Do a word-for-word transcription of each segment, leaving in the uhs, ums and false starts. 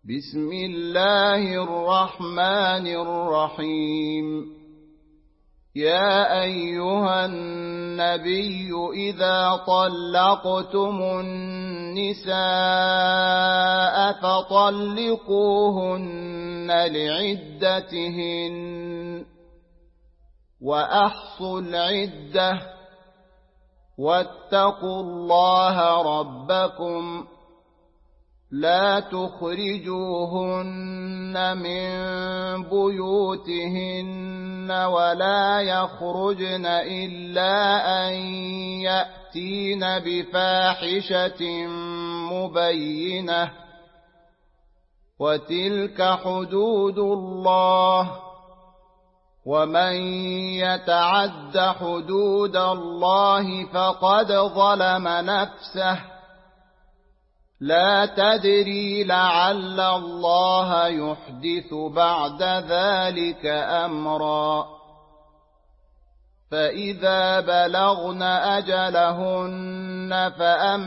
بسم الله الرحمن الرحيم يا أيها النبي إذا طلقتم النساء فطلقوهن لعدتهن وأحصوا العدة واتقوا الله ربكم لا تخرجوهن من بيوتهن ولا يخرجن إلا أن يأتين بفاحشة مبينة وتلك حدود الله ومن يتعد حدود الله فقد ظلم نفسه لا تدري لعل الله يحدث بعد ذلك أمرا فإذا بلغن أجلهن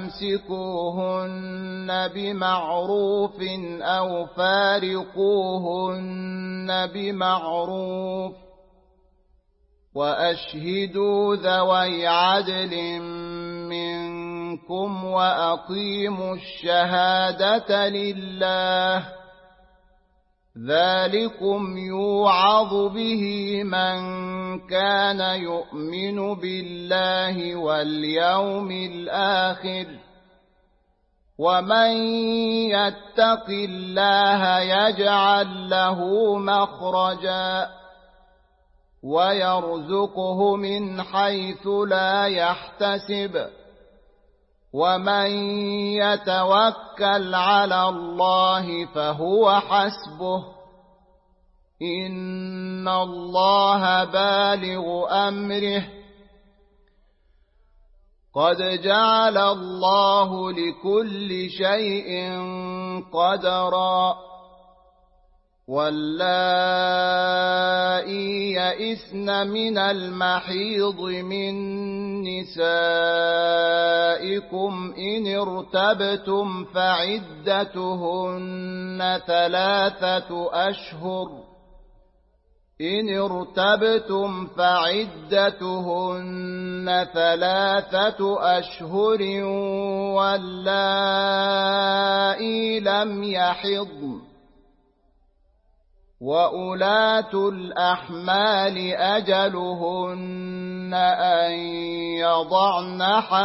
فأمسكوهن بمعروف أو فارقوهن بمعروف وأشهدوا ذوي عدل منكم وأقيموا الشهادة لله ذلكم يوعظ به من كان يؤمن بالله واليوم الآخر ومن يتق الله يجعل له مخرجا ويرزقه من حيث لا يحتسب ومن يتوكل على الله فهو حسبه إن الله بالغ أمره قد جعل الله لكل شيء قدرا واللائي يئسن من المحيض من نسائكم إن ارتبتم فعدتهن ثلاثة أشهر إن ارتبتم فعدتهن ثلاثة أشهر واللائي لم يحضن وأولاة الأحمال أجلهن أن يضعن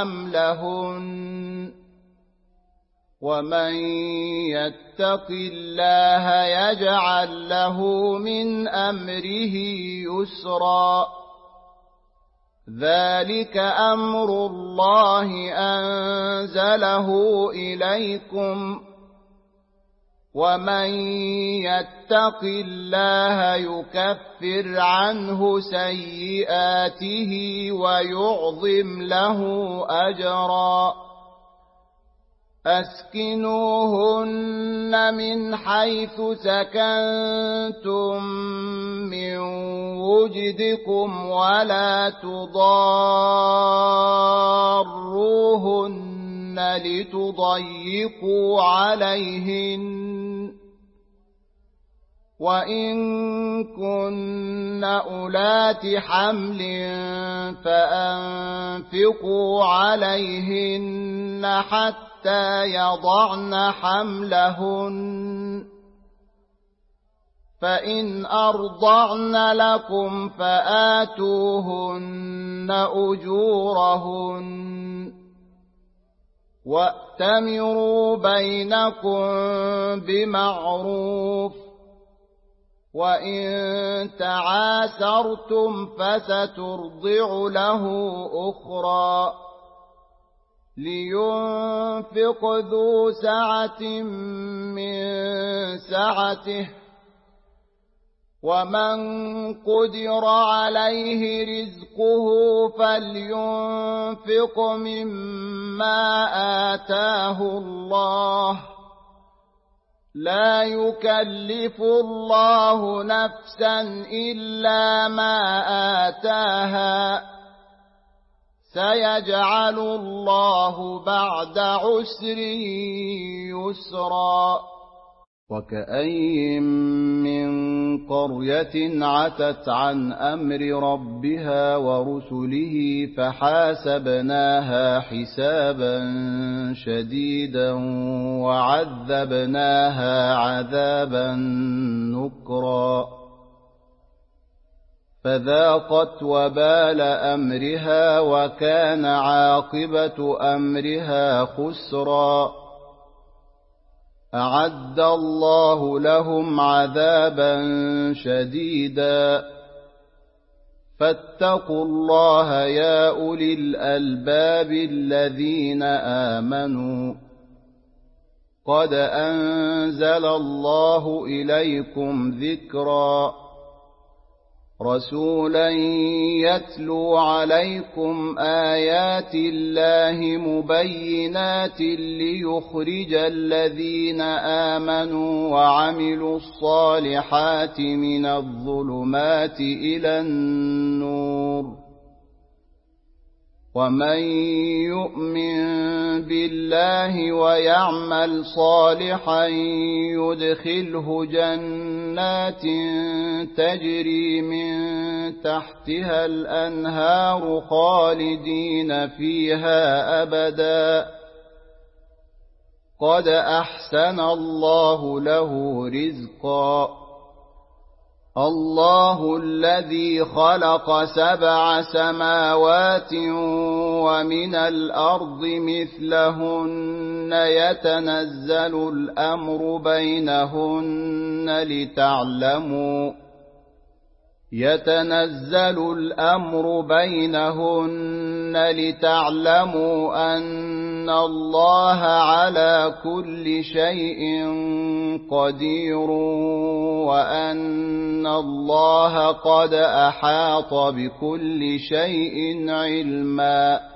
حملهن ومن يتق الله يجعل له من أمره يسرا ذلك أمر الله أنزله إليكم ومن يتق الله يكفر عنه سيئاته ويعظم له أجرا أسكنوهن من حيث سكنتم من وجدكم ولا تضاروهن لتضيقوا عليهن وإن كن أولات حمل فأنفقوا عليهن حتى يضعن حملهن فإن أرضعن لكم فآتوهن أجورهن وأتمروا بينكم بمعروف وإن تعاسرتم فسترضع له أخرى لينفق ذو سعة من سعته ومن قدر عليه رزقه فلينفق مما آتاه الله لا يكلف الله نفسا إلا ما آتاها سيجعل الله بعد عسر يسرا وكأين من قرية عتت عن أمر ربها ورسله فحاسبناها حسابا شديدا وعذبناها عذابا نكرا فذاقت وبال أمرها وكان عاقبة أمرها خسرا أعد الله لهم عذابا شديدا فاتقوا الله يا أولي الألباب الذين آمنوا قد أنزل الله إليكم ذكرا رسولا يتلو عليكم آيات الله مبينات ليخرج الذين آمنوا وعملوا الصالحات من الظلمات إلى النور ومن يؤمن بالله ويعمل صالحا يدخله جنات تجري من تحتها الأنهار خالدين فيها أبدا قد أحسن الله له رزقا الله الذي خلق سبع سماوات ومن الأرض مثلهن يتنزل الأمر بينهن لتعلموا يتنزل الأمر بينهن لتعلموا أن الله على كل شيء قدير وأن الله قد أحاط بكل شيء علما